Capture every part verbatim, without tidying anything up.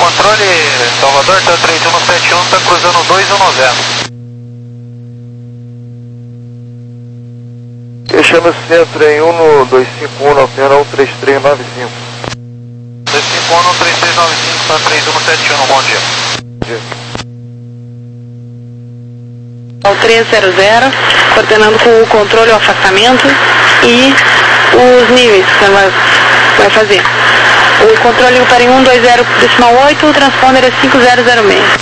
controle, Salvador, tá três um sete um, tá cruzando dois um zero. Fechando o centro em um dois cinco um, altera um três três nove cinco. dois cinco um, três três nove cinco, tá três um sete um, bom dia. Bom dia. Ao três zero zero, coordenando com o controle, o afastamento e os níveis que você vai, vai fazer. O controle para em um dois zero decimal oito, o transponder é cinco zero zero seis.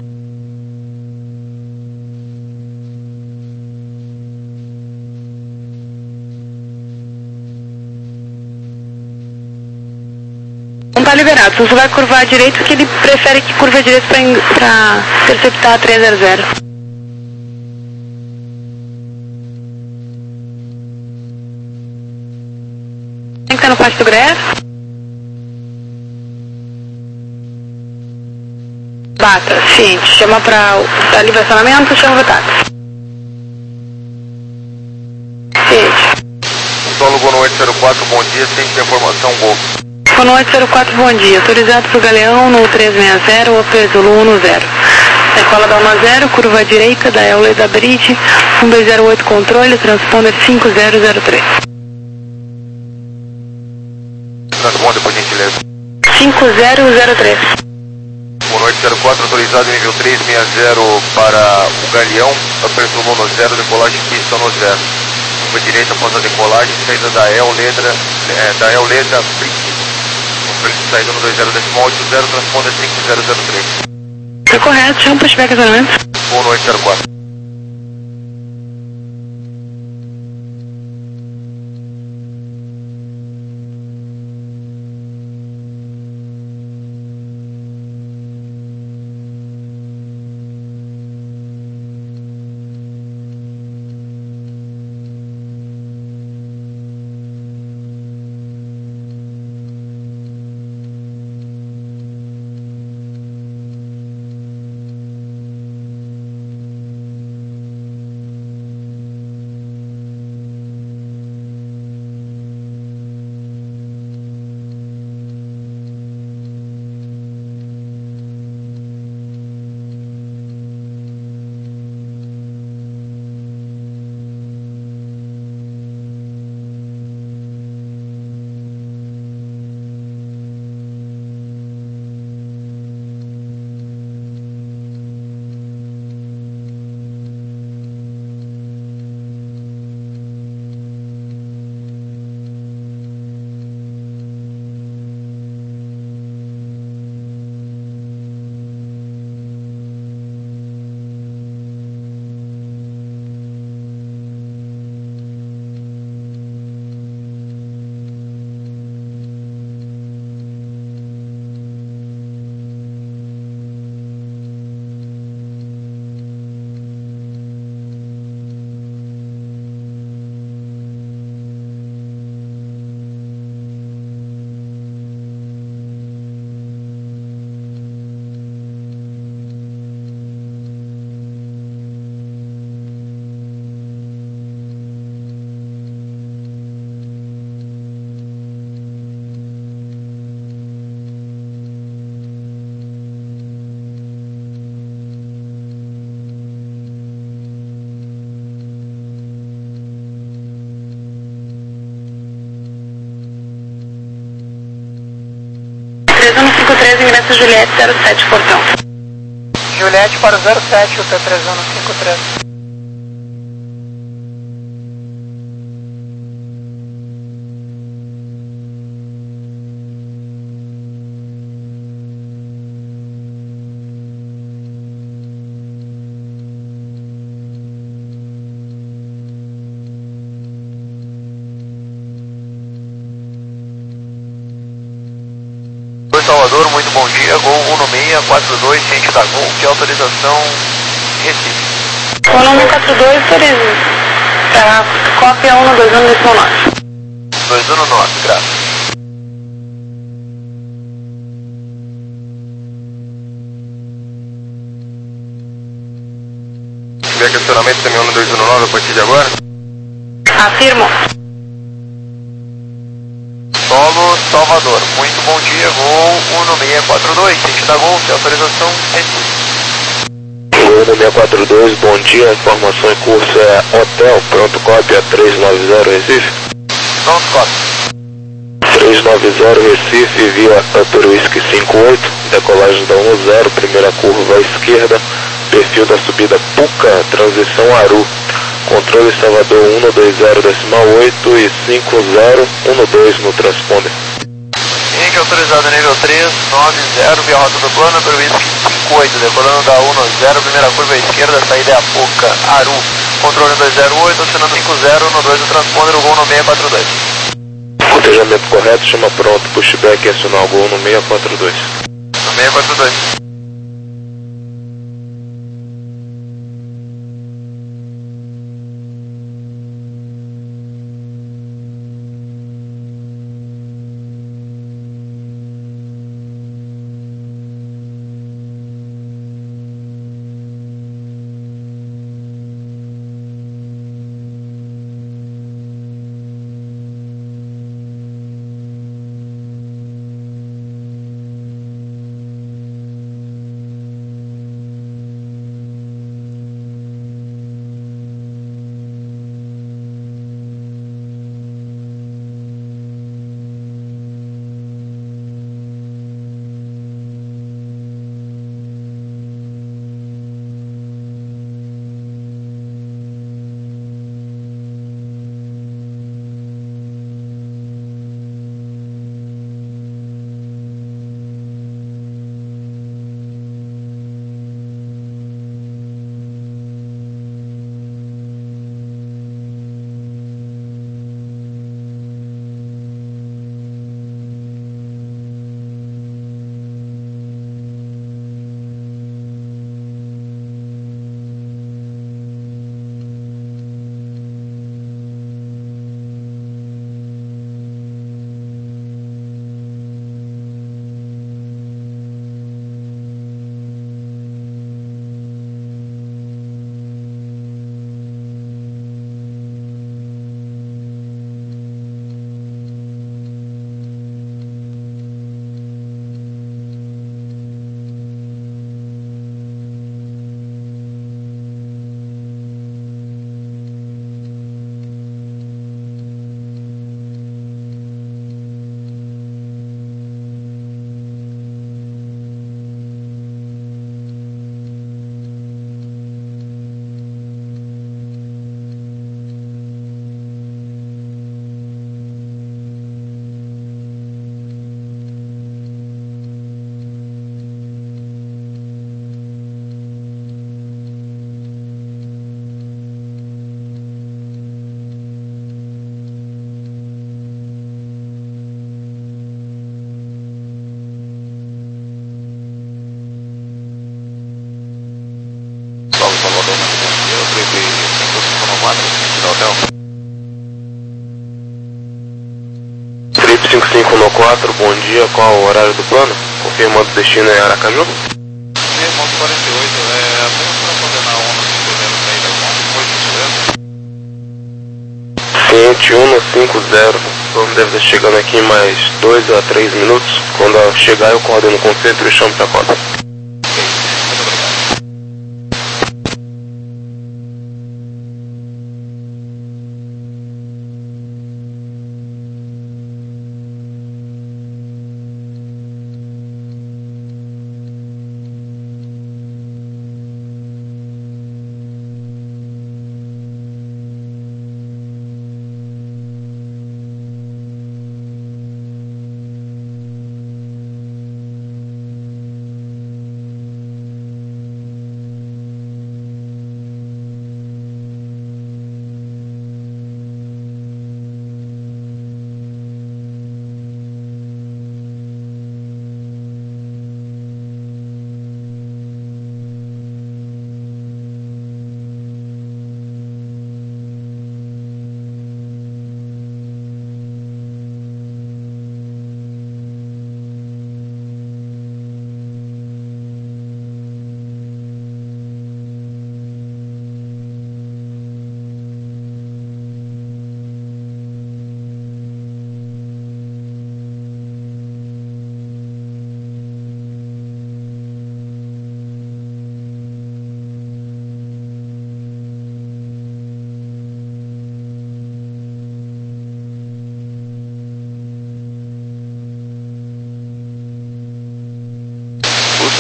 Não está liberado, você vai curvar à direita porque ele prefere que curva à direita para interceptar a três zero zero. Tem que estar no Pasto do Greer. Bata, ciente, chama para livre acionamento, chama o táxi. Ciente. Solo Gol oito zero quatro, bom dia, tem que informação Gol. Gol oito zero quatro, bom dia, autorizado para o Galeão no três seis zero, Opel Zulu um zero. Decola da um zero, curva à direita da Eule da Bridge, um dois zero oito controle, transponder cinco zero zero três. Transponder, por gentileza. cinco zero zero três. Gol oito zero quatro, autorizado nível três seis zero para o Galeão, Opel Zulu no zero, decolagem pista no zero. Curva direita após a decolagem, saída da Euleda, é, da Euleda Bridge. Saída no dois zero decimal oito zero, transponder cinco zero zero três. Tá correto, chama o pushback acionamento. Gol oito zero quatro. três um cinco três, ingresso Juliette zero sete, portão. Juliette para o zero sete, o T três um cinco três. Salvador, muito bom dia, Gol um seis quatro dois, ciente da Gol, que autorização Recife. Gol um quatro dois, autoriza. Tá, cópia um dois um decimal nove. dois um nove, graças. Se tiver questionamento também um dois um nove a partir de agora? Afirmo. Solo, Salvador. Salvador. Muito bom dia, Gol um seis quatro dois, sentido da Golf, autorização Recife. Gol um seis quatro dois, bom dia, informação em curso é Hotel, pronto cópia três nove zero Recife. Pronto cópia. três nove zero Recife, via Upper Whisky cinco oito, decolagem da um zero, primeira curva à esquerda, perfil da subida Puca, transição Aru. Controle Salvador um dois zero decimal oito e cinco zero um dois no transponder. Henrique autorizado nível três nove zero, via rota do plano, Upper Whisky cinco oito, decolando da um zero, primeira curva à esquerda, saída é a Puca, Aru. Controle dois zero oito, assinando cinco zero um dois no transponder, o Gol no seis quatro dois. Cotejamento correto, chama pronto, pushback e acionar o Gol no seis quatro dois. No seis quatro dois. Trip cinco cinco um quatro, bom dia, qual o horário do plano? Confirmando o destino é Aracaju? Irmão quarenta e oito, é apenas para condenar um cinco zero saída com depois Ciente um no cinco zero, o plano deve estar chegando aqui em mais dois a três minutos. Quando chegar eu coordeno o concentro e chamo para a cota.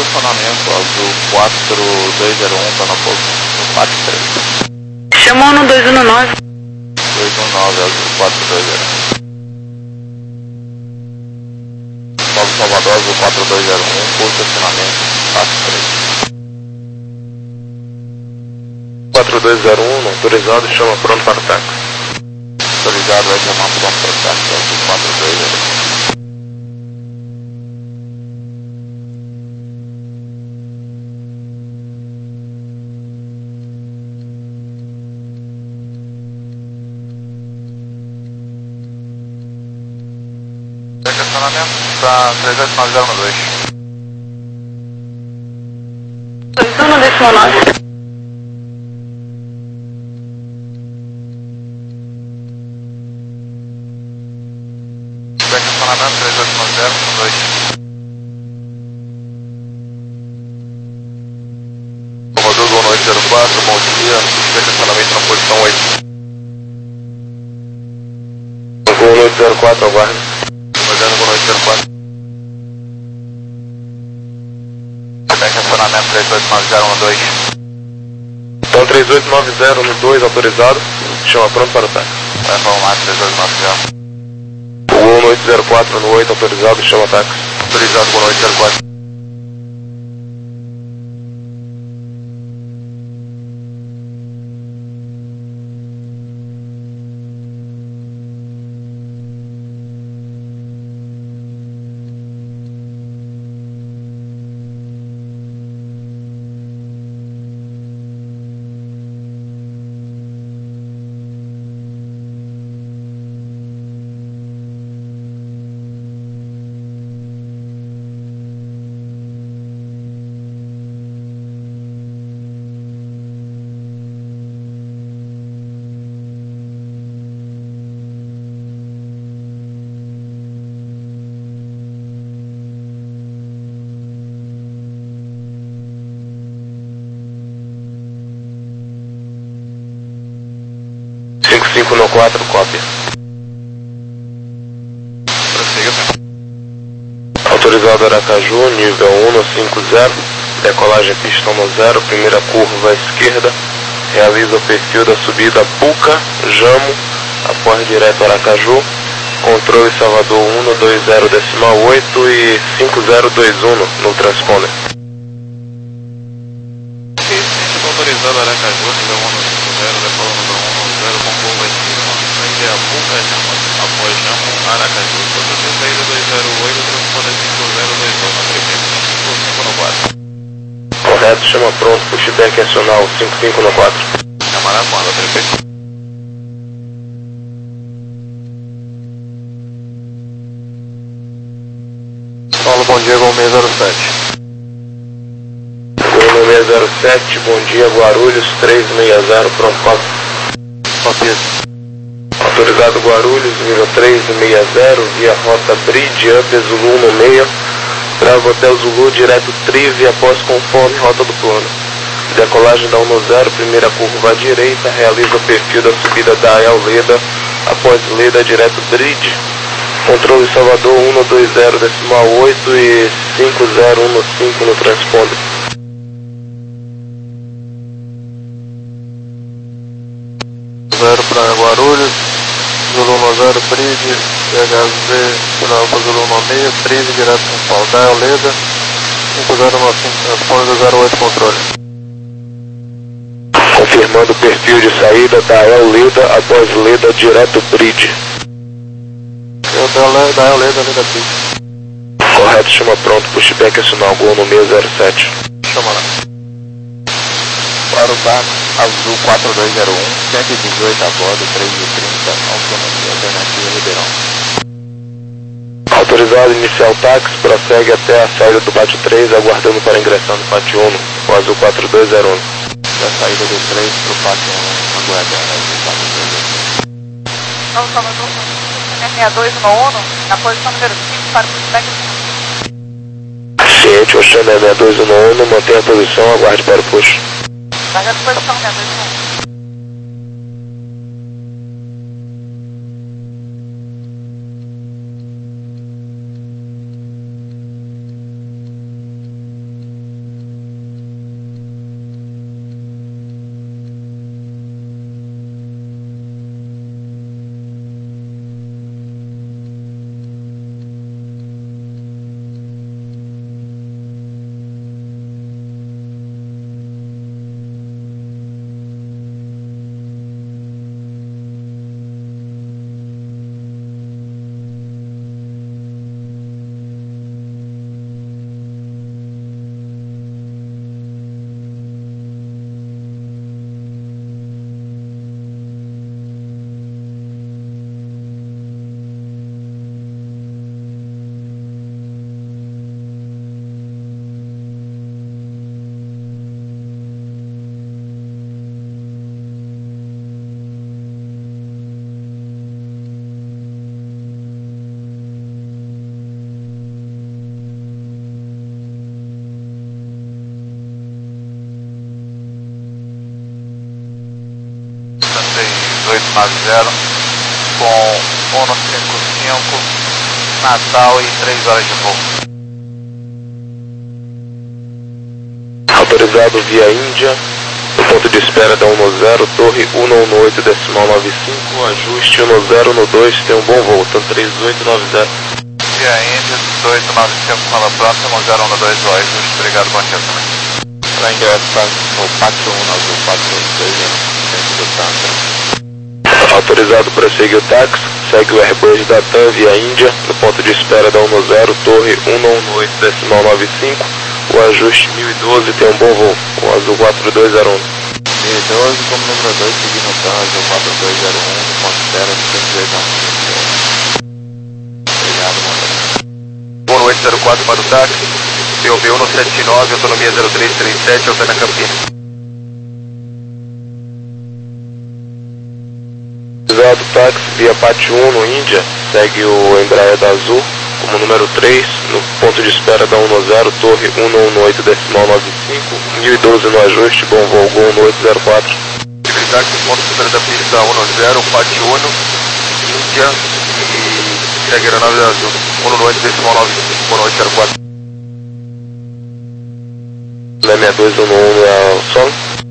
estacionamento, azul quatro dois zero um, tá na posição no quatro três. Chamou no dois um nove. dois um nove, azul quatro dois zero um. Nova Salvador, azul quatro dois zero um, curso estacionamento quatro três. quatro dois zero um, não autorizado, chama pronto para o táxi. Autorizado, vai chamar pronto para o táxi, azul quatro dois zero um. Estacionamento está três oito nove zero dois. dois um décimo nove. Estacionamento três oito nove zero dois. Comodoro boa noite zero quatro, bom dia. Estacionamento na posição oito. boa noite zero quatro, aguarde. Boa noite zero quatro. Estacionamento três oito nove zero um dois. Então três oito nove zero no dois, autorizado, chama pronto para o táxi. Vai informar três oito nove zero. boa noite zero quatro no oito, autorizado, chama táxi. Autorizado, boa noite zero quatro. cinco cinco no quatro, cópia. Prossiga, senhor. Autorizado Aracaju, nível um no cinco zero, decolagem pistão no zero, primeira curva à esquerda, realiza o perfil da subida Puca, Jamo, após direto Aracaju, controle Salvador um no dois zero decimal oito e cinco zero dois um no transponder. Ok, ciência autorizado Aracaju, nível um no cinco zero, decolando do um no zero, com curva à esquerda, saída a Puca, Jamo, após Jamo, Aracaju, proteger saída dois zero oito, transponder cinco zero dois um, na frequência cinco cinco no quatro. Correto, chama pronto, pushback acional cinco cinco no quatro. Chamará quando, prefeito? Paulo, bom dia, Gol seis zero sete. Gol seis zero sete, bom dia, Guarulhos, três seis zero, pronto, cópia. Copia. Autorizado Guarulhos, nível três seis zero, via rota Bridge, Up, Zulu no meio, Bravo Hotel Zulu, direto Trive, após conforme rota do plano. Decolagem da um zero, primeira curva à direita, realiza o perfil da subida da El Leda, após Leda, direto Bridge. Controle Salvador um no dois zero decimal oito e cinco zero um no cinco no transponder. zero para Guarulhos, Zulu no zero, Bridge, P H Z, final para Zulu no meio, treze direto São Paulo, da Leda, cinco zero no cinco, transponder zero oito controle. Confirmando o perfil de saída da El Leda, após Leda, direto Bridge. Eu da, da El Leda, Leda Bridge. Correto, chama pronto, pushback acional, Gol no seis zero sete. Chama lá. Para o barco azul quatro dois zero um, cento e dezoito a bordo, três e trinta, autonomia alternativa Ribeirão. Autorizado iniciar o táxi, prossegue até a saída do pátio três, aguardando para ingressar no pátio um, o azul quatro dois zero um. Da saída do três para o pátio um, aguardando azul quatro dois zero um. Novo Salvador, seis dois no um, na posição número cinco para o pushback. Ciente, Oxané seis dois um um, mantenha a posição, aguarde para o push. Larga a posição, seis dois um. noventa com um cinco cinco, Natal e três horas de voo. Autorizado via Índia, no ponto de espera da um zero, torre um um oito decimal nove cinco, ajuste um zero no dois, tem um bom voo, tanto três oito nove zero. Via Índia, dezoito nove cinco, fala próximo, zero um dois, ajuste, obrigado, bom dia também. Para ingresso no quatro um azul quatro dois dentro do Tantra. Autorizado prossegue o táxi, segue o Airbus da TAM via Índia, no ponto de espera da um zero, torre um um oito decimal nove cinco, o ajuste mil e doze, tem um bom voo, o azul quatro dois zero um. mil e doze como número dois, seguindo o TAM, azul quatro dois zero um, considera cento e oito. Obrigado, mano. um oito zero quatro para o táxi, P O B um sete nove, autonomia zero três três sete, Alpena Campinas. Autorizado táxi via Pátio um no Índia, segue o Embraer da Azul, como número três, no ponto de espera da um zero, torre um um oito decimal nove cinco, mil e doze no ajuste, bom voo, Gol um oito zero quatro. Táxi, ponto superior da pista um zero, Pátio um, Índia e segue a aeronave da Azul, um oito decimal nove cinco, um oito zero quatro. sessenta e dois um um é o som.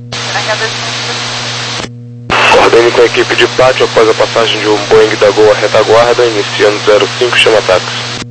Coordene com a equipe de pátio após a passagem de um Boeing da Gol à retaguarda, iniciando zero cinco, chama táxi.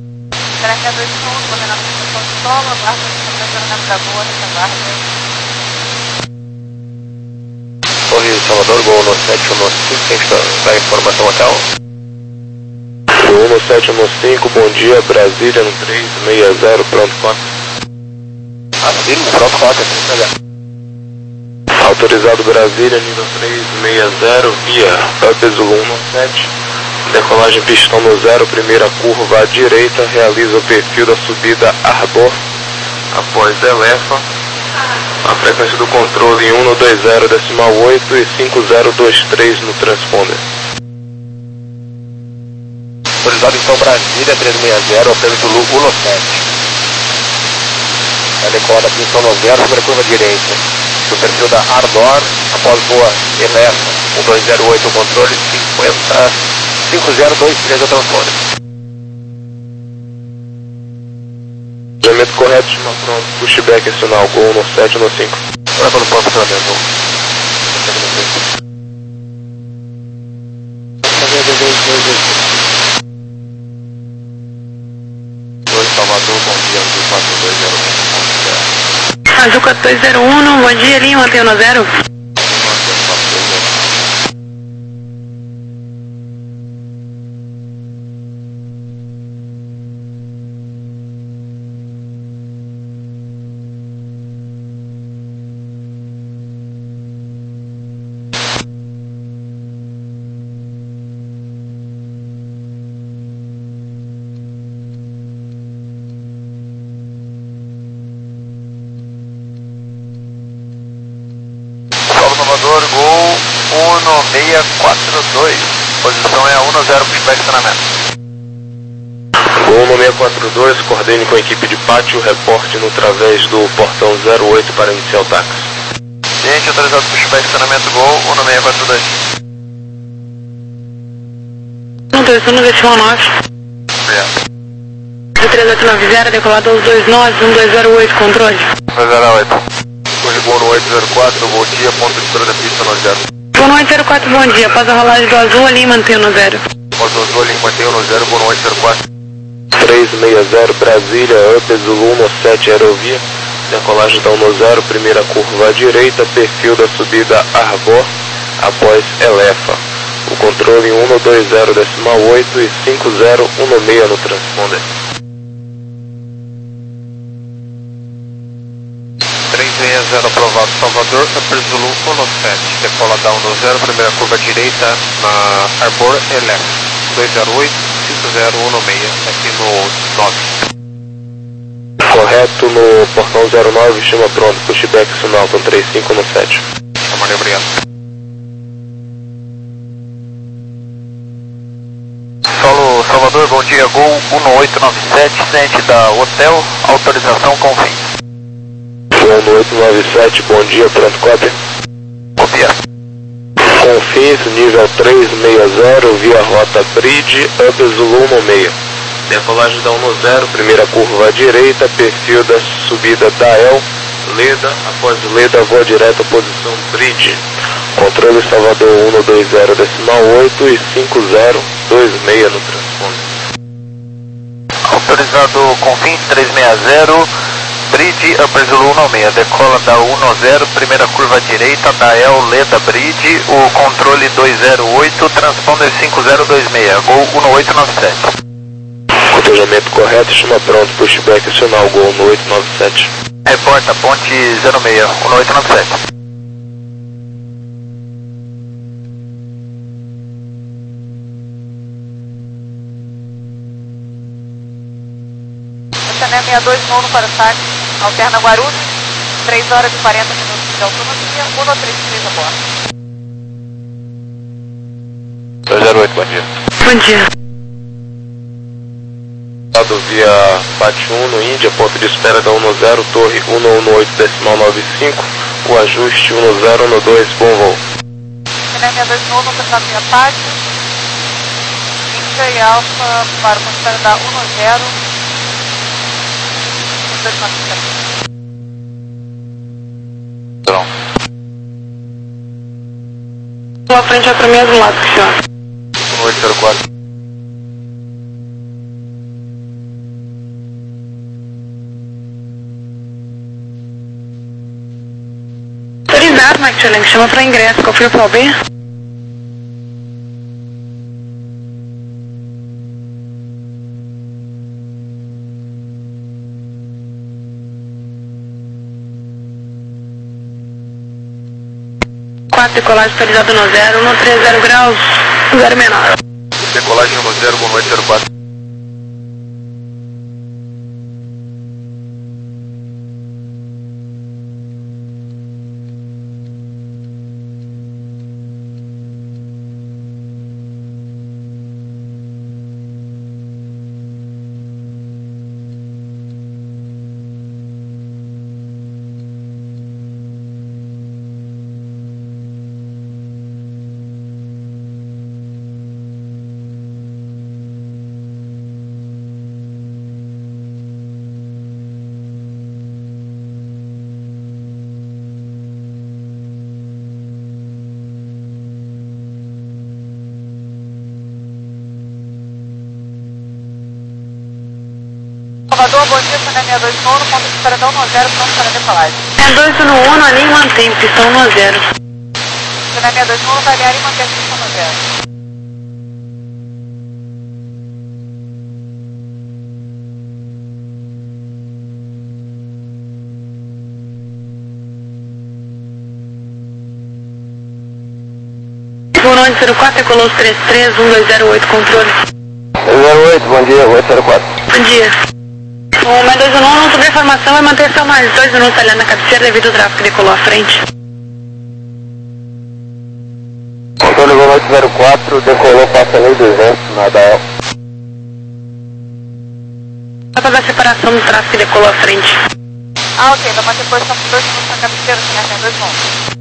Torre Salvador, Gol no sete um cinco, quem está da informação hotel? um no sete um cinco, bom dia, Brasília no três seis zero, pronto, quatro. Assim, pronto, quatro, três zero. Autorizado Brasília, nível três seis zero, via Up Zulu um sete, decolagem pistão no zero, primeira curva à direita, realiza o perfil da subida Arbor, após Elefa, a frequência do controle um dois zero decimal oito e cinco zero dois três no transponder. Autorizado então Brasília três seis zero, Up Zulu um sete. A decolada pistão no zero, primeira curva à direita. O perfil da Ardor, após boa Elefa, um dois zero oito, controle cinquenta, cinco zero dois três ao transponder. Cruzamento correto, chama pronto, pushback sinal, Gol no sete no cinco. Olha para o ponto de cruzamento. dois Salvador, bom dia, azul quatro dois zero um. Azul quatro dois zero um, bom dia, Lima, Antena Zero. Salvador, Gol um seis quatro dois, posição é um zero, pushback estacionamento. Gol um seis quatro dois, coordene com a equipe de pátio, reporte no través do portão zero oito para iniciar o táxi. Gente, autorizado pushback estacionamento, Gol um seis quatro dois. um dois um decimal nove. três oito nove zero, decolado aos dois nove, um dois zero oito, controle. dois zero oito. Corrigou no oito zero quatro, bom dia, ponto de cura da pista no zero. Gol oito zero quatro, bom dia, após a rolagem do azul ali, mantém no zero. Após o azul ali, mantém no zero, Gol no oito zero quatro. três seis zero, Brasília, Up Zulu um sete, aerovia, decolagem da um zero, primeira curva à direita, perfil da subida Arbor, após Elefa. O controle um dois zero decimal oito e cinco zero um seis no transponder. três seis zero aprovado, Salvador, Upper Zulu um sete, decola da um zero, primeira curva direita na Arbor Elef, dois zero oito, cinco zero um seis, aqui no nove. Correto no portão zero nove, chama pronto, pushback sinal com três cinco no sete. Amanhã, obrigado. Solo Salvador, bom dia, Gol um oito nove sete, ciente da hotel, autorização com fim. um oito nove sete, bom dia, pronto, cópia. Copia. Confirme três, nível três seis zero, via rota Bridge, up Zulu um seis. Decolagem da um zero, primeira curva à direita, perfil da subida da El, Leda, após Leda, voa direto à posição Bridge. Controle Salvador um dois zero decimal oito e cinco zero dois seis no transponder. Autorizado Confins três seis zero, Bridge, Upper Zulu um seis, decola da um zero, primeira curva à direita, da El, Leda, Bridge, o controle dois zero oito, transponder cinco zero dois seis, Gol um oito nove sete. Cotejamento correto, estima pronto, pushback acional, Gol um oito nove sete. Reporta, ponte zero seis, um oito nove sete. seis dois um para o táxi, alterna Guarulhos, três horas e quarenta minutos de autonomia, um três três a bordo. dois zero oito, bom dia. Bom dia. Via P A T um no Índia, ponto de espera da um zero, torre um um oito decimal nove cinco, o ajuste um zero um dois, bom voo. seis dois um, contato via P A T, Índia e Alfa para o ponto de espera da um zero, dois nove sete. Pronto. Sua frente é para o mesmo lado, senhor. um oito zero quatro. Autorizado, Mike Challenge, chama para ingresso, qual foi o P O B? quatro, decolagem autorizada no zero, um três zero graus, zero menor. Decolagem no zero, boa noite, zero quatro. Salvador, bom dia, seis dois um, ponto de espera da um zero, pronto para decolagem. seis dois um, a linha mantém, pistão um zero. seis dois um, vai alinhar e manter a pistão um zero. Por zero quatro, decolou os três três, um dois zero oito, controle. zero oito, bom dia, oito zero quatro. Bom dia. O mais dois um não sobre a informação vai manter só mais dois minutos ali na cabeceira devido ao tráfego que decolou à frente. Controle oito zero quatro, decolou, passa lei duzentos, nada é. Só para dar a separação do tráfego que decolou à frente. Ah, ok, vai manter posição por dois minutos na cabeceira, seis dois um.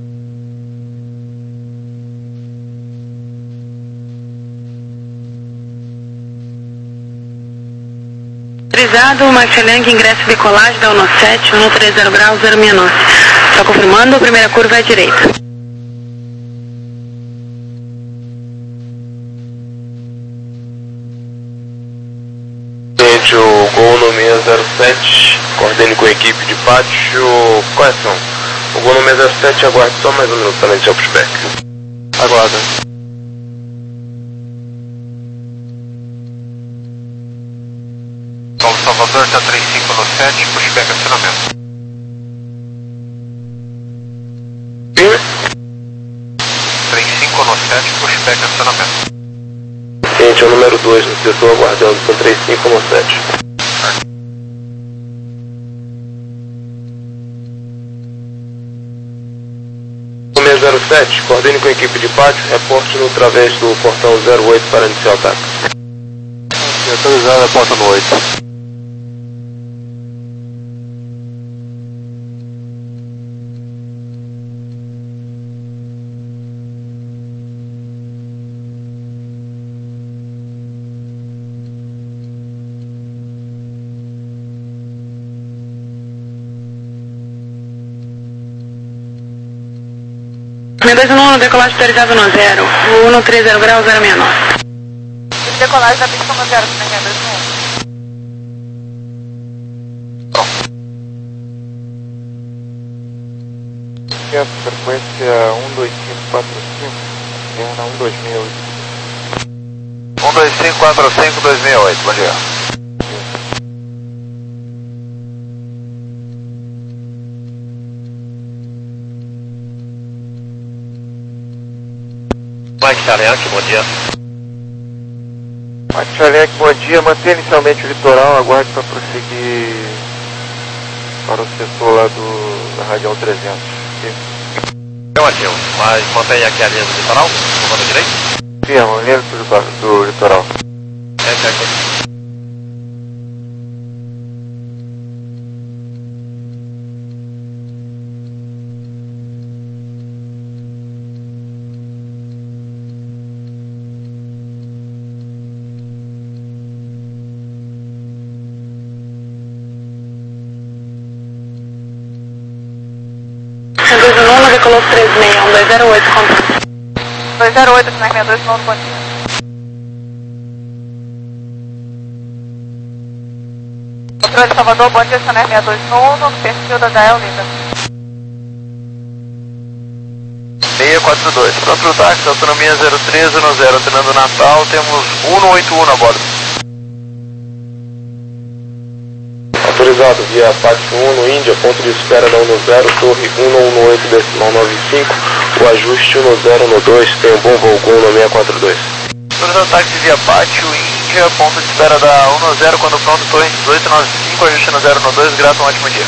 Autorizado, Marcelang, ingresso e decolagem da um sete, um três zero graus, zero seis nove. Só confirmando, a primeira curva é à direita. Gente, o Gol no seis zero sete, coordene com a equipe de pátio, quais são? O Gol no seis zero sete, aguarde só mais um minuto para iniciar o pushback. Aguarda. Salvador, está três cinco no sete, pushback acionamento. Firme? três cinco no sete, pushback acionamento. Gente, é o número dois no setor, aguardando com três cinco no sete. No seis zero sete, coordene com a equipe de pátio, reporte no através do portão zero oito para iniciar o táxi. Autorizada, ponta no oito. seis dois um, decolagem autorizada no zero, um três zero grau, zero seis nove. Decolagem da pista no zero, seis dois um. Frequência um dois cinco quatro cinco, interna um dois seis oito. um dois cinco quatro cinco dois seis oito, bom dia. Mike Charek, bom dia. Mike Charek, bom dia. Mantenha inicialmente o litoral, aguarde para prosseguir para o setor lá do, da Radial trezentos. Eu achei, mas mantenha aqui a linha do litoral, comando direito? Firma, linha do, do litoral. É, certo. seis dois um, decolou três seis um, dois zero oito, contato. dois zero oito, seis seis dois, novo, bom dia. Controle Salvador, bom dia, Soner seis dois um, perfil da Dael Linda. seis quatro dois, pronto para o táxi, autonomia zero três um zero, alternando Natal, temos um oito um a bordo. Autorizado via Apache um no Índia, ponto de espera da um zero, torre um um oito decimal nove cinco, o ajuste um zero um dois, tem um bom voo com um seis quatro dois. Autorizado táxi via Apache Índia, ponto de espera da um zero, quando pronto, torre dezoito nove cinco, ajuste no zero um dois, grato, um ótimo dia.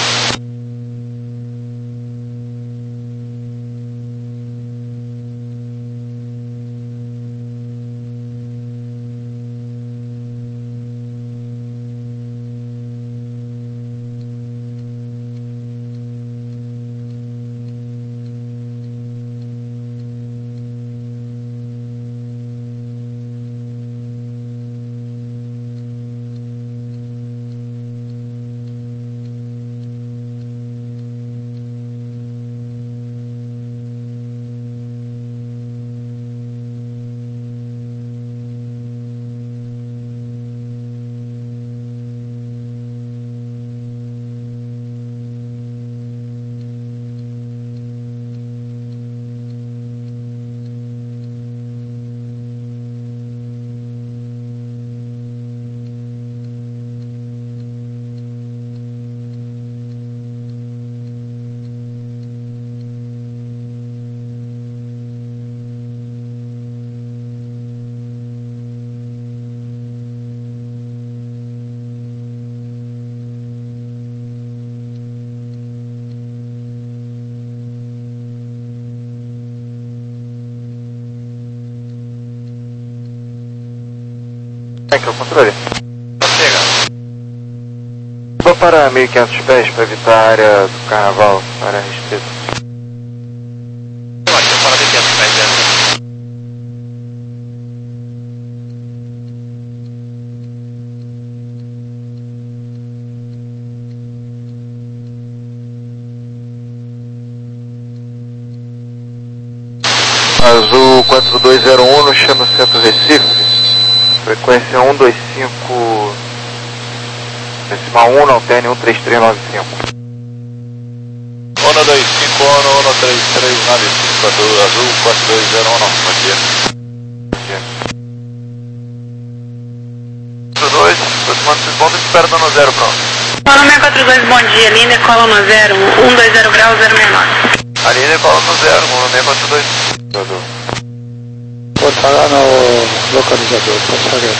Aqui é o controle. Chega. Vou para mil e quinhentos pés para evitar a área do carnaval, área restrita. Eu acho que é fora de quinhentos pés dentro. Azul quatro dois zero um no chama Centro Recife. Frequência um dois cinco decimal um, não tem um três três nove cinco. um dois cinco, um três três nove cinco, Azul quatro dois zero um, bom dia. quatro dois, aproximando esse ponto de espera no zero, pronto. Mano seis quatro dois, bom dia, linha cola no zero, um dois zero grau, zero seis nove. A linha cola no zero, mano seis quatro dois. Pode falar no localizador, pode falar.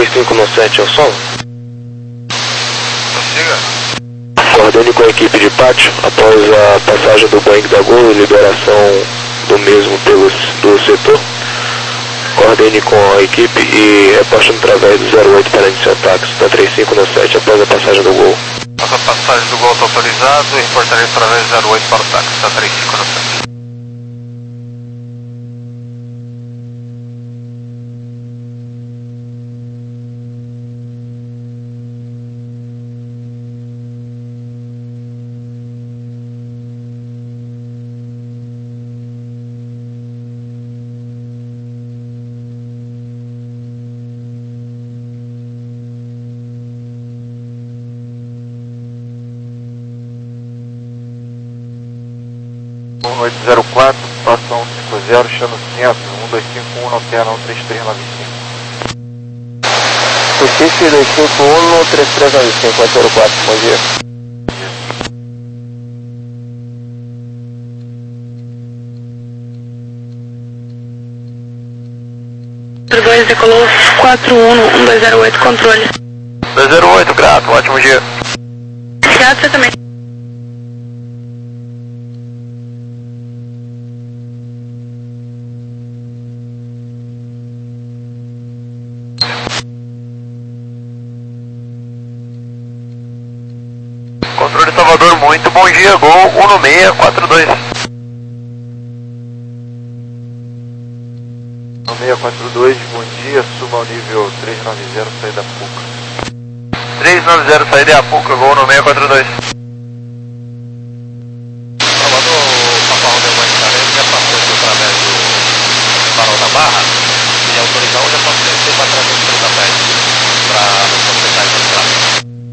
três cinco no sete é o som? Prossiga. Coordene com a equipe de pátio após a passagem do Boeing da Gol e liberação do mesmo pelo do setor. Coordene com a equipe e reposte através do zero oito para iniciar táxi da três cinco no sete após a passagem do Gol. Após a passagem do Gol está autorizado e reportarei através do zero oito para o táxi da três cinco no sete. um oito zero quatro, passa um cinco zero, chama o centro, um dois cinco um, alterna um três três nove cinco. Recife dois cinco um, três três nove cinco, quatro zero quatro, bom dia. dois decolou quatro um um dois zero oito, controle. dois zero oito, grato, ótimo dia. Obrigado, você também. Controle Salvador, muito bom dia, Gol um no seis quatro dois. um seis quatro dois, bom dia, suba ao nível três nove zero, saída Puca. três nove zero, saída a Puca, Gol no seis quatro dois. Salvador, o Papa Romeo Manchara, ele já passou aqui através do farol da Barra e autorizar hoje a posso descer para trás do da peste para completar esse tráfego.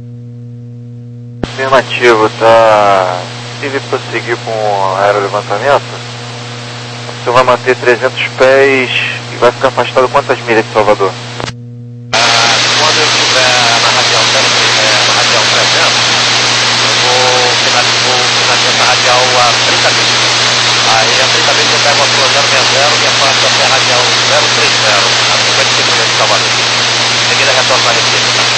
Afirmativo, tá? Se prosseguir com o aerolevantamento, você vai manter trezentos pés e vai ficar afastado quantas milhas de Salvador? Ah, quando eu estiver na radial, na radial trezentos, eu vou finalizar, vou finalizar essa radial a trinta milhas. Aí a trinta milhas eu pego a sua zero seis zero e afasto até a radial zero três zero, a cinquenta e cinco milhas de Salvador. Em seguida retorno para Recife, tá?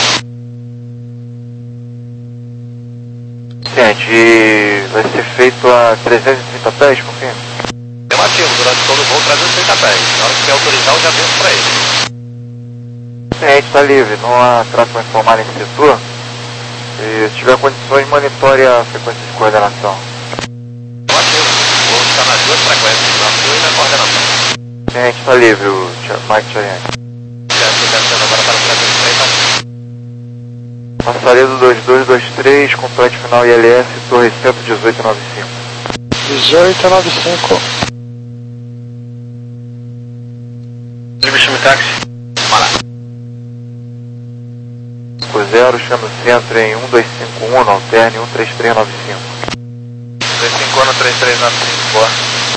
Gente, vai ser feito a trezentos e trinta pés, por quê? Afirmativo, durante todo o voo trezentos e trinta pés. Na hora que você autorizar, eu já desço para ele. Gente, está livre, não há tráfego informal nesse setor. E se tiver condições, monitore a frequência de coordenação. Afirmativo, o voo está nas duas frequências, na sua e na coordenação. Gente, está livre, o Mike Chariane. Certo, descendo agora para o trezentos e trinta. Passaria do dois dois dois três, complete final I L S, Torre Centro dezoito nove cinco. dezoito nove cinco. Chame táxi. Para. cinco zero, chama o centro em um dois cinco um, no alterne um três três nove cinco. dois cinco um, três três nove cinco, boa.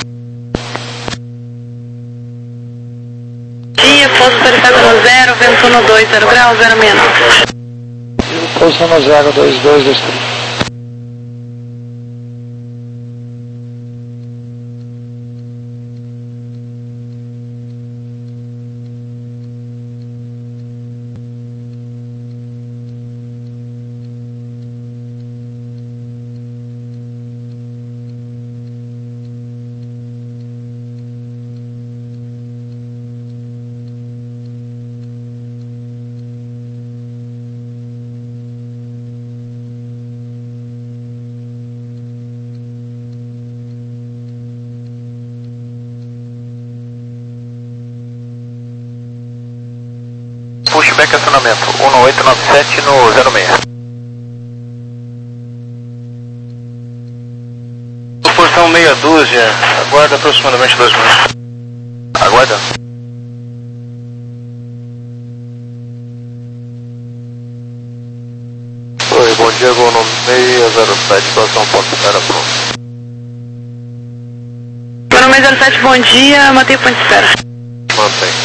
Dia, pouso autorizado no zero, vento no dois, zero grau, zero menos. Pouso no zero dois dois dois três. Pushback acionamento, um oito nove sete no zero seis. Posição meia dúzia, aguarda aproximadamente dois minutos. Aguarda. Oi, bom dia, Gol no seis zero sete, situação ponto espera pronto. Meu nome é zero sete, bom dia, mantém o ponto de espera. Mantém.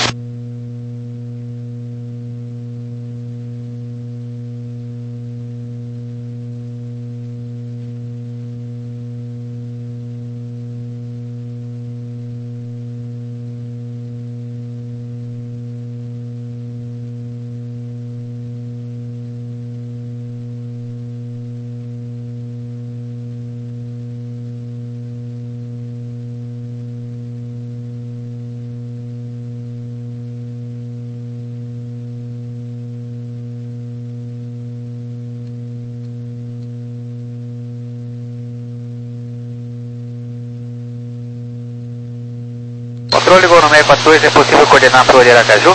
Controle, gol no seis quatro dois, é possível coordenar para o Aracaju?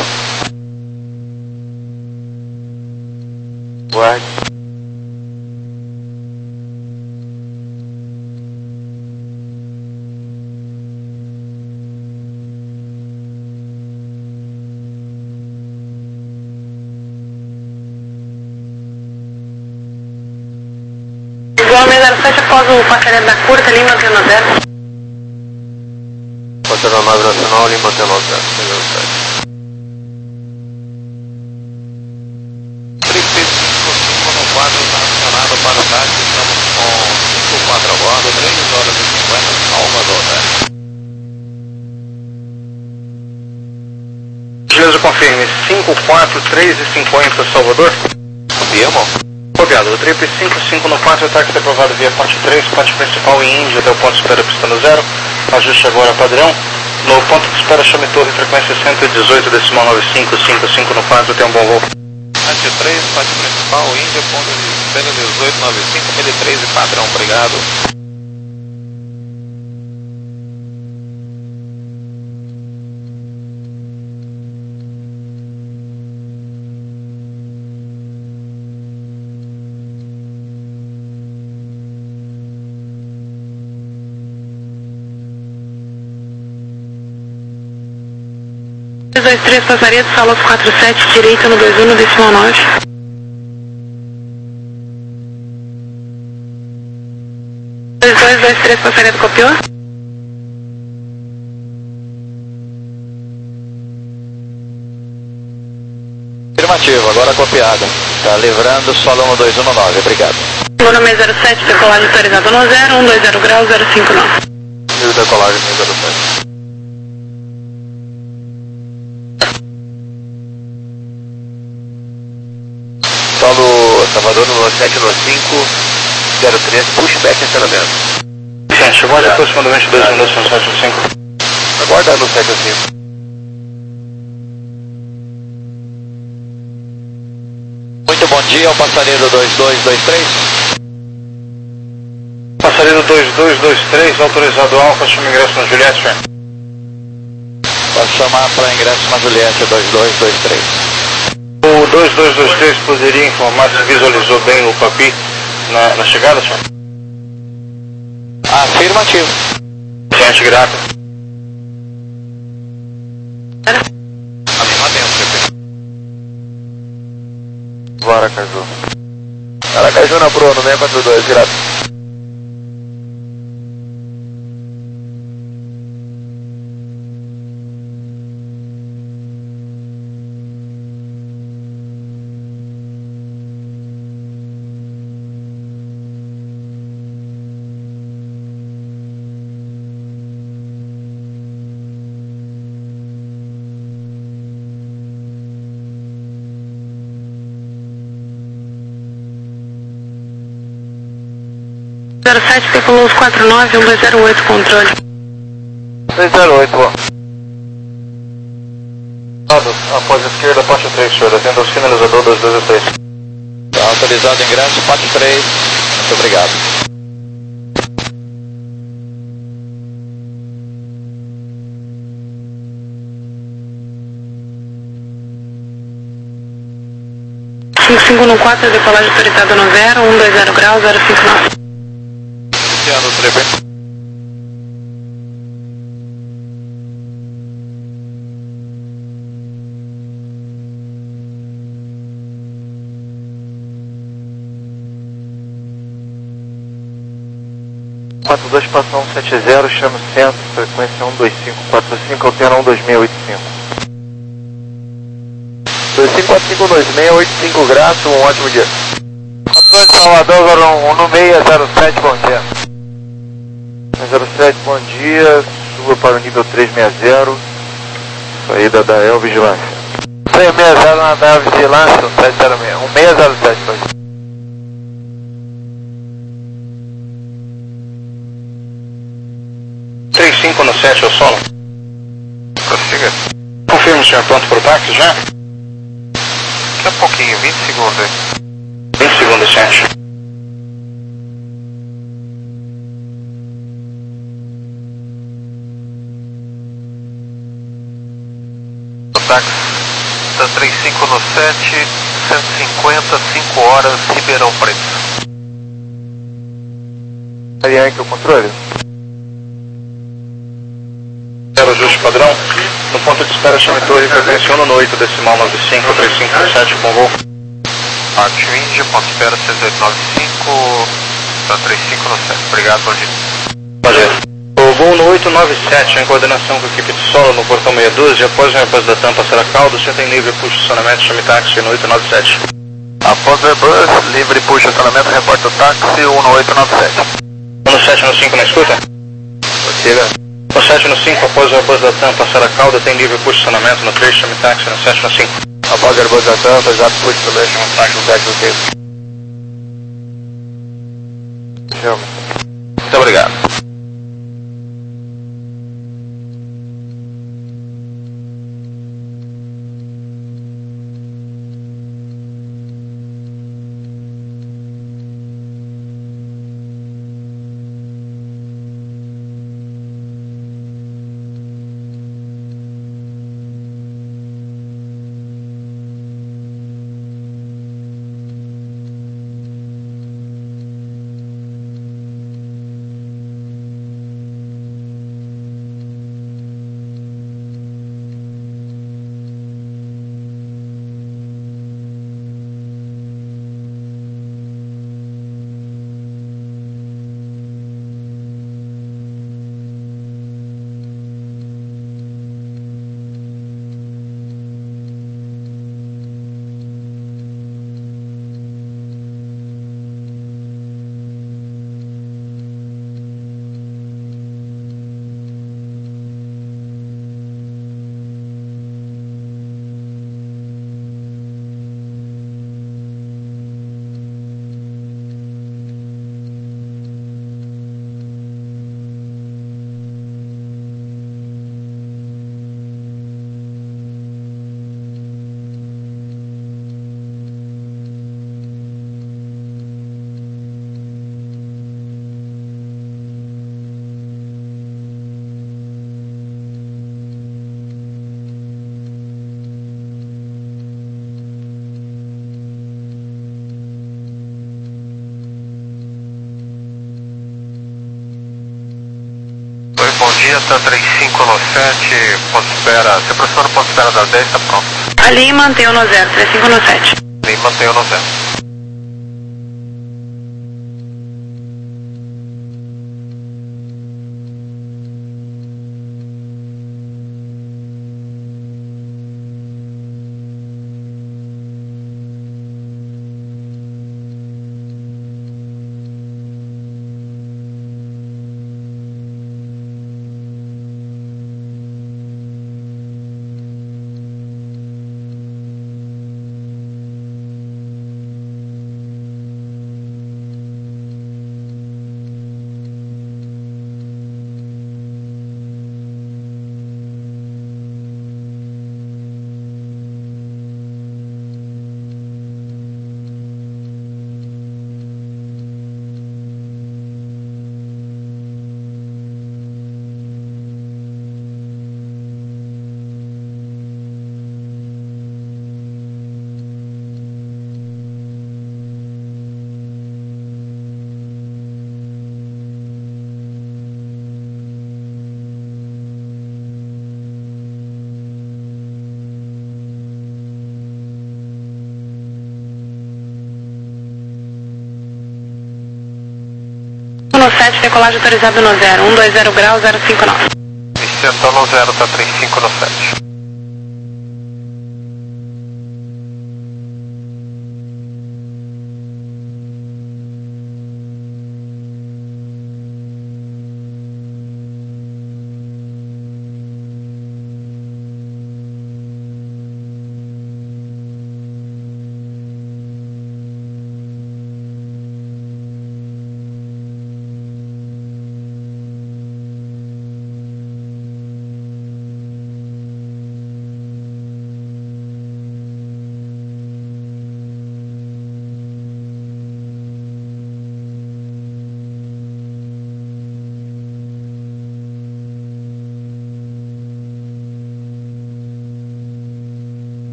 Guarde. Igual zero sete após o passarinho da curta, Lima zero zero. Passarinho nove nacional, Lima zero zero sete. trinta e cinco, cinco no quadro, está acionado para o táxi, estamos com cinco quatro a bordo, três horas e cinquenta, Salvador, né? Beleza, confirme, cinco quatro, três e cinquenta, Salvador. Confirmo. Copiado, o trip cinco cinco no quatro, táxi aprovado via ponte três, ponte principal em Índia, até o ponto de espera pistando zero, ajuste agora padrão. No ponto de espera chame torre, frequência cento e dezoito, decimal nove cinco cinco cinco no quatro, tenha um bom voo. Ponte três, ponte principal, Índia, ponto de espera dezoito nove cinco, mil e três e padrão, obrigado. dois três passaria de Salos quatro sete, direita no dois um no decimal nove. dois dois dois três passaria do copiou. Afirmativo, agora copiada. Está livrando solo no dois um no nove, obrigado. Meu nome é zero sete, decolagem autorizada no zero, um dois zero graus, zero cinco nove. Mil decolagem, mil zero sete. Solo Salvador no sete no cinco, zero três, pushback em acionamento. Gente, aguarde aproximadamente dois minutos no sete cinco. Aguarda no sete cinco. Muito bom dia, o passarinho dois dois dois três. Passarinho dois dois dois três, autorizado Alfa, chama ingresso na Juliette, senhor. Pode chamar para ingresso na Juliette dois dois dois três. O dois dois dois três poderia informar se visualizou bem o papi na, na chegada, senhor? Afirmativo. Gente, grato. Acima dentro, Aracaju. Aracaju na Pro, no seis quatro dois, grato. zero sete, decolou quatro nove, um dois zero oito, controle. dois zero oito, ó. Após a esquerda, ponte três, senhor. Atenda o sinalizador dois dois três. Está autorizado ingresso, ponte três. Muito obrigado. cinco cinco no quatro, decolagem autorizada no zero, um dois zero graus, zero cinco nove. Iniciando o trip. quatro dois passa um sete zero, chama o centro, frequência um dois cinco quatro cinco, altera um dois seis oito cinco. dois cinco quatro cinco dois seis oito cinco, grato, um ótimo dia. quatro dois Salvador, zero um no seis zero sete, bom dia. seis zero sete, bom dia, suba para o nível trezentos e sessenta, saída da El Vigilância. trezentos e sessenta na da Vigilância, sete zero seis, um seis zero sete, pode. três cinco no sete, é o solo. Prossiga. Confirme, senhor, pronto para o táxi já? Daqui a pouquinho, vinte segundos. vinte segundos, sete. táxi da trinta e cinco no sete, cento e cinquenta, cinco horas, Ribeirão Preto. Yankee, o controle. Zero ajuste padrão. No ponto de espera, chame torre, frequência um no oito, decimal nove cinco, três cinco sete, com voo. Arte Índia, ponto de espera seis oito nove cinco, da trinta e cinco no sete. Obrigado, bom dia. Bom dia. O voo no oito nove sete, em coordenação com a equipe de solo no portão meia dúzia, após o repouso da tampa Saracaldo, você tem livre puxo estacionamento, chame táxi no oito nove sete. Após o Airbus, livre puxo estacionamento, reporta o táxi um no oito nove sete. um no sete no cinco na escuta? Siga. No sete no cinco, após o repouso da tampa Saracaldo, tem livre puxo estacionamento no três, chame táxi no sete no cinco. Após o Airbus da tampa, já puxo também, chama táxi no sete no cinco. Muito obrigado. Bom dia, tá trinta e cinco no sete, ponto de espera, se aproximando do ponto de espera das dez, tá pronto. Ali mantém o no zero, trinta e cinco no sete. Ali mantém o no zero. No sete, decolagem autorizada no zero, um dois zero grau, zero cinco nove. Sentou no zero, tá trinta e cinco no sete.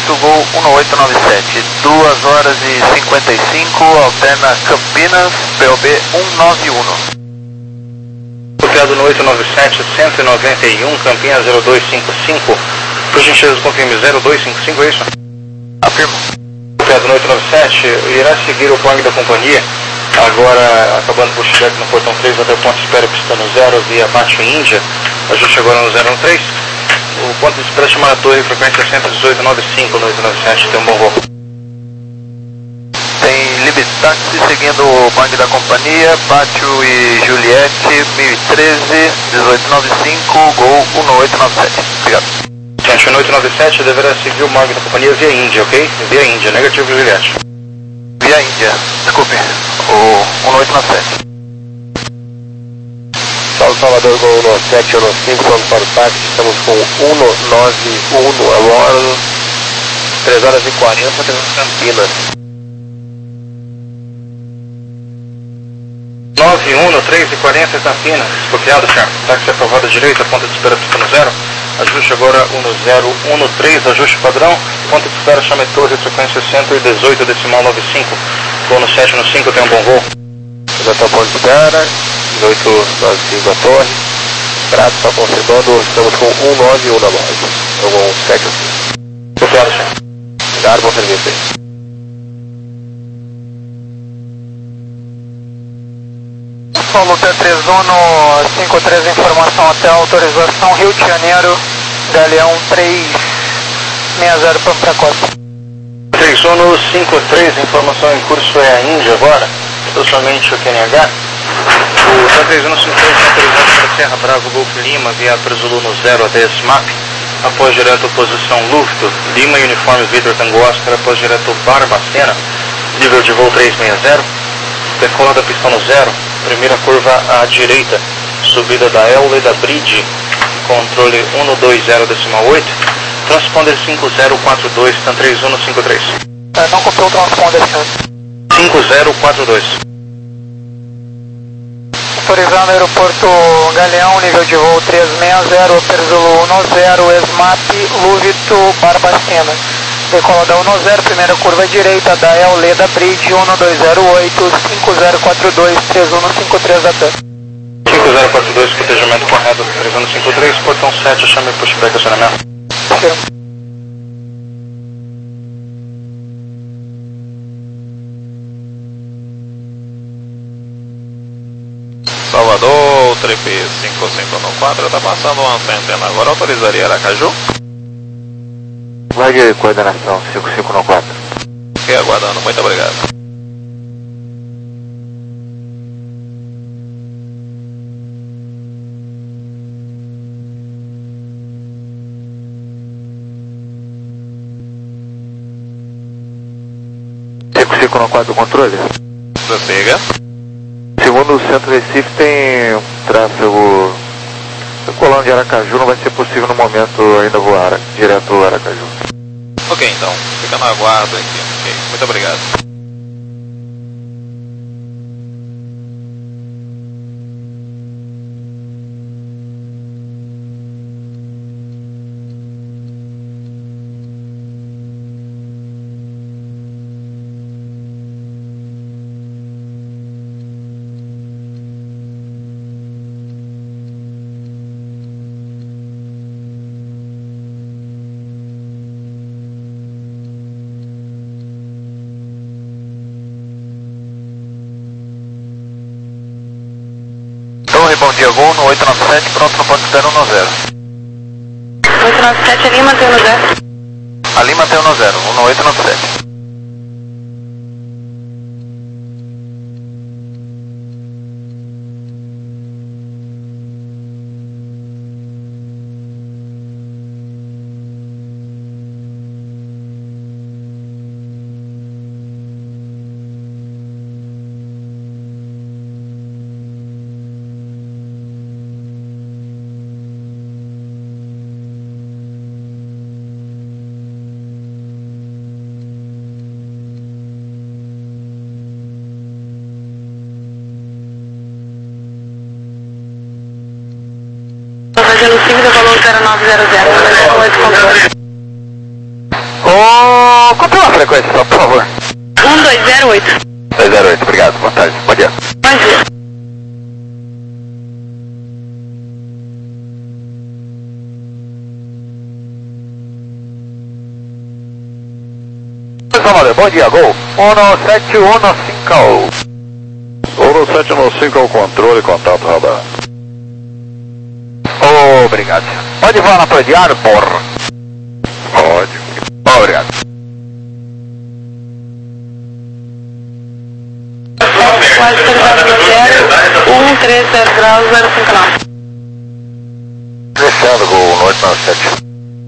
Victor Gol um oito nove sete, duas horas e cinquenta e cinco, alterna Campinas, P O B um nove um. Copiado no oito nove sete, cento e noventa e um, Campinas zero dois cinco cinco. Por gentileza, confirme zero dois cinco cinco, é isso? Afirmo. Copiado no oito nove sete, irá seguir o plano da companhia, agora acabando por chegar no portão três até o ponto de espera pistando zero via Bate Índia, ajuste agora no zero um três. O ponto de espera chama a torre, frequência cento e dezoito nove cinco no oito nove sete, tem um bom voo. Tem Libitaxi seguindo o bang da companhia, Pátio e Juliette, mil e treze, dezoito nove cinco, Gol um oito nove sete. Obrigado. Gente, no oito nove sete deverá seguir o bang da companhia via Índia, ok? Via Índia, negativo Juliette. Via Índia, desculpe, o um oito nove sete. Salve Salvador, Gol um sete um cinco, vamos para o táxi, estamos com um nove um agora, três horas e quarenta, temos Campinas. nove um, três e quarenta, Campinas. Copiado, senhor. Táxi aprovado à direita, ponto de espera pistando zero. Ajuste agora um zero um três, ajuste padrão. Ponto de espera, chame torre, frequência cento e dezoito, decimal nove cinco. Voo no sete no cinco, tem um bom voo. Já está ponto de espera, oito nove cinco a torre. Prato está confirmando, estamos com um nove um na base. Algum sete. Copiado, senhor. Obrigado, bom serviço aí. Paulo T três um cinco três, informação até autorização Rio de Janeiro, Galeão três seis zero para Costa. três um cinco três, informação em curso é a Índia agora, totalmente o Q N H. O T três um cinco três autorizado para Serra Bravo Golf Lima, via Zulu no zero até S M A P, após direto posição Lufto, Lima Uniforme Vitor Tango Oscar, após direto Barbacena, nível de voo trezentos e sessenta, decolada pistão no zero. Primeira curva à direita, subida da Euleda Bridge, controle um dois zero decimal oito, transponder cinco zero quatro dois, TAM três um cinco três. É, não copiou o transponder, senhor. cinco zero quatro dois. Autorizando aeroporto Galeão, nível de voo trezentos e sessenta, Perzolo um zero, S M A P, Luvito, Barbacena. Decolada um zero, primeira curva à direita da Euleda Bridge, um dois zero oito, cinco zero quatro dois, três um cinco três até. cinco zero quatro dois, protegimento correto, três um cinco três, portão sete, chame pushback acionamento. Sim. Salvador, trip cinco cinco um quatro, está passando uma centena agora, autorizaria Aracaju? Vai de coordenação cinco cinco um quatro. Fiquei aguardando, muito obrigado. cinco cinco um quatro do controle? Prossiga. Segundo o Centro Recife, tem tráfego colando de Aracaju, não vai ser possível no momento ainda voar direto ao Aracaju. Ok, então, fica no aguardo aqui. Ok, muito obrigado. Bom dia, Gol no oito nove sete, pronto no ponto de espera um zero. oito nove sete, ali mantém no zero. Ali mantém no zero, um oito nove sete. Estou fazendo cinco, valor zero nove zero zero, oito controle. frequência, só por favor. um dois zero oito. dois zero oito, obrigado, boa tarde, bom dia. Bom dia. Salvador, bom dia, gol. um sete um cinco. um sete um cinco ao controle, contato radar. Obrigado. Pode voar na torre de ar, porra? Pode. Obrigado. Quase autorizado no zero, um três zero graus, zero cinco nove. Descendo, gol, no oito nove sete.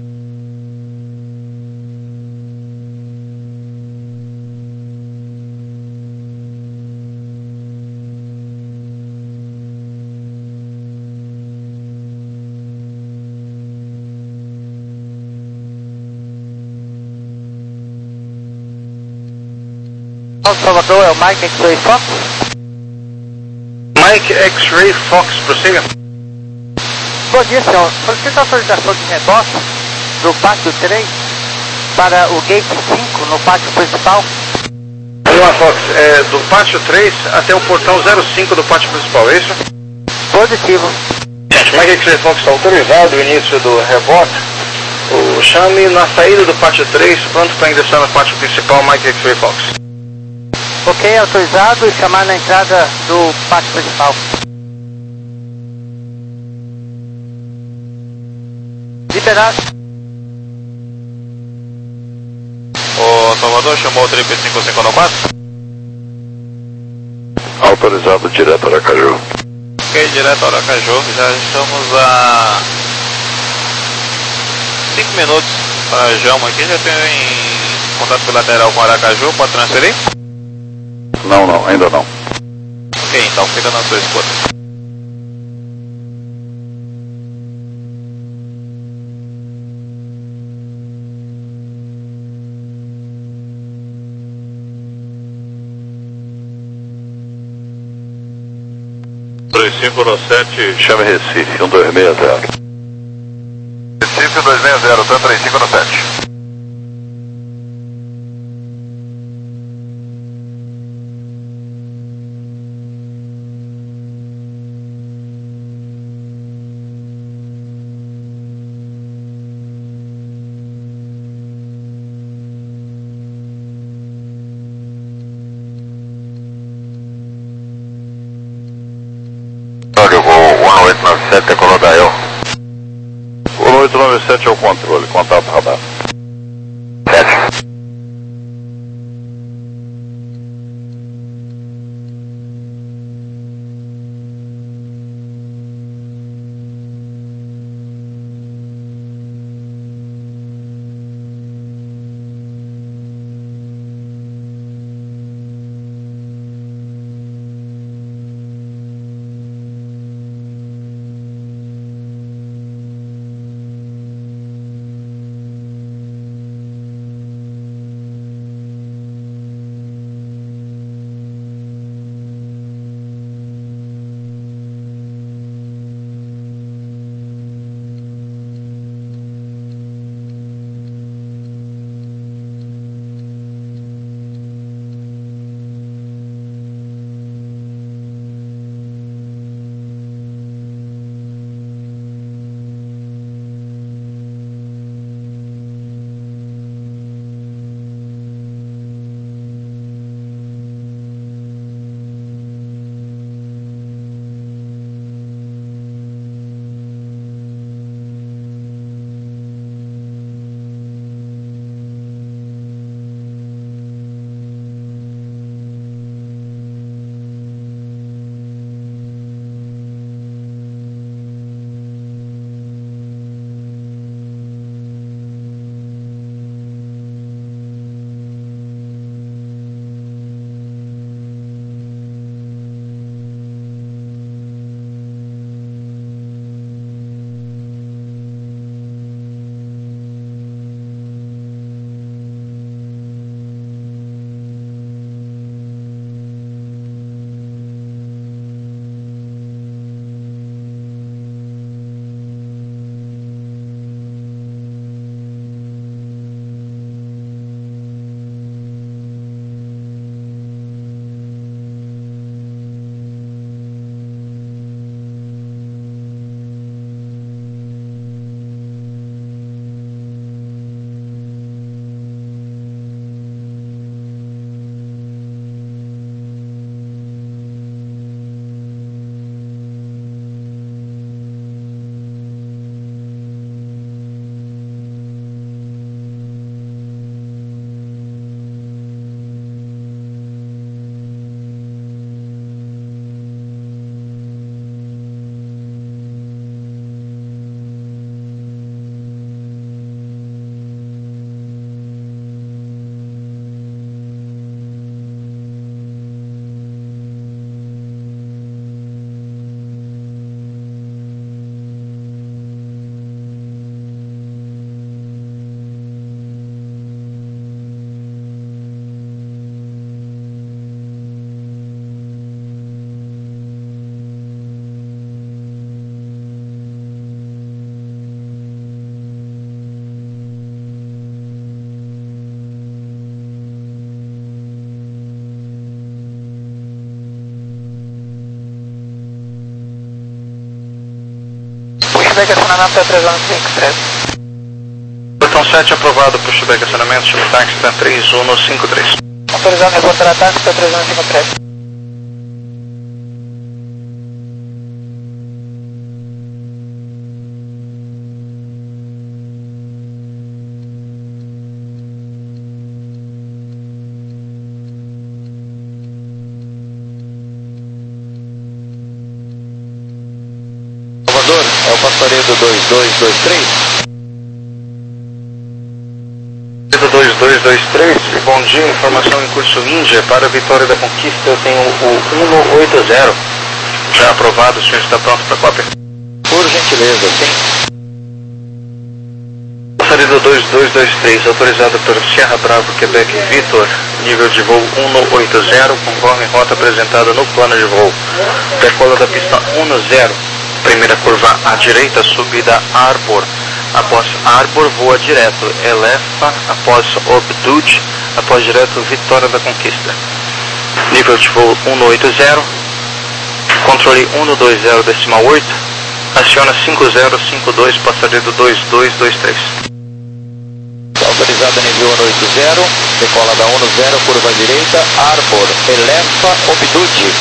Salvador, é o Mike X-Ray Fox? Mike X-Ray Fox, prossiga. Bom dia, senhor. Solicito autorização de rebote do pátio três para o gate cinco no pátio principal. Lima Fox, é do pátio três até o portão zero cinco do pátio principal, é isso? Positivo. Mike X-Ray Fox está autorizado o início do rebote. O chame na saída do pátio três, pronto para ingressar no pátio principal, Mike X-Ray Fox. Ok, autorizado e chamar na entrada do pátio principal. Liberado. O Salvador chamou o trip cinco cinco no quatro? Autorizado direto Aracaju. Ok, direto ao Aracaju, já estamos a cinco minutos para Jama aqui, já tem contato bilateral com Aracaju, pode transferir? Não, não, ainda não. Ok, então fica na sua escuta. três cinco sete, chame Recife, um dois seis zero. Recife dois seis zero, tanto três cinco sete. Olha, eu vou um oito nove sete, é Colodael. um oito nove sete é o controle, contato radar. sete. pushback acionamento T três um cinco três. Botão sete aprovado, pushback acionamento, chame táxi T três um cinco três. Autorizado reportar ataque T três um cinco três. Salvador, é o Pastoredo dois dois dois três. dois dois dois três, bom dia, informação em curso Índia, para a Vitória da Conquista eu tenho o um oito zero, já aprovado, o senhor está pronto para cópia? Por gentileza, sim. Passaredo dois dois dois três, autorizado pelo Sierra Bravo, Quebec, Vitor, nível de voo um oito zero, conforme rota apresentada no plano de voo. Decola da pista um zero, primeira curva à direita, subida Arbor. Após Arbor, voa direto, Elefa, após Obdude, após direto Vitória da Conquista. Nível de voo um oito zero, controle um dois zero decimal oito, aciona cinco zero cinco dois, passageiro dois dois dois três. Autorizado nível um oito zero, decola da um zero, curva direita, Arbor, Elefa, Obdude.